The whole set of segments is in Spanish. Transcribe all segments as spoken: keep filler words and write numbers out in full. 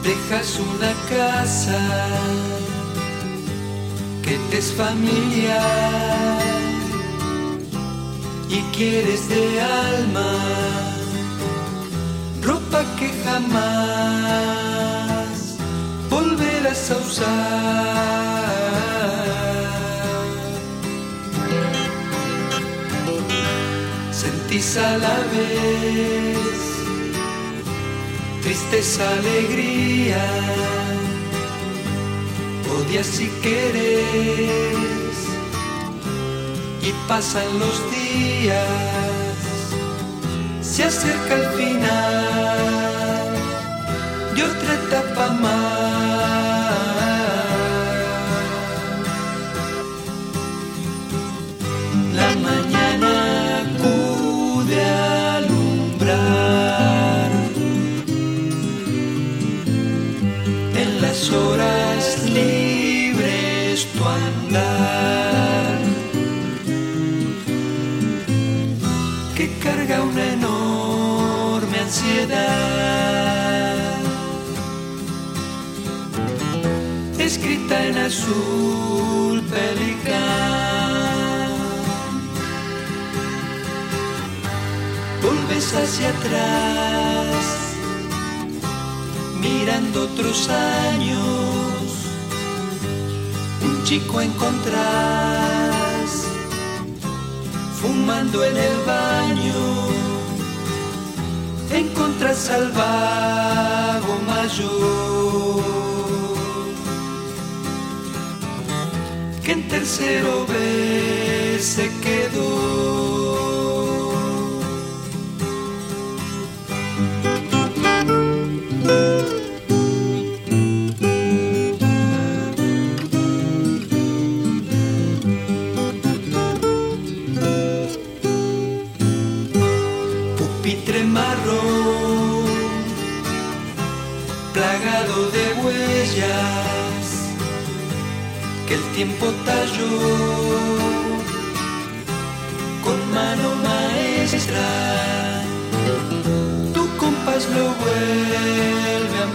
Dejas una casa que te es familiar y quieres de alma ropa que jamás volverás a usar. Sentís a la vez tristeza, alegría, odias y querés, y pasan los días, se acerca el final de otra etapa más. La mañana acude a alumbrar en las horas libres tu andar, que carga una enorme ansiedad, escrita en azul pelicán. Volves hacia atrás, mirando otros años, un chico encontrás, fumando en el baño, encontrás al vago mayor, que en tercero vez se quedó. Pupitre marrón, plagado de huellas, que el tiempo talló con mano maestra. Tu compás lo vuelve a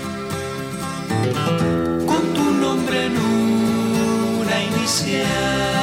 marcar con tu nombre en una inicial.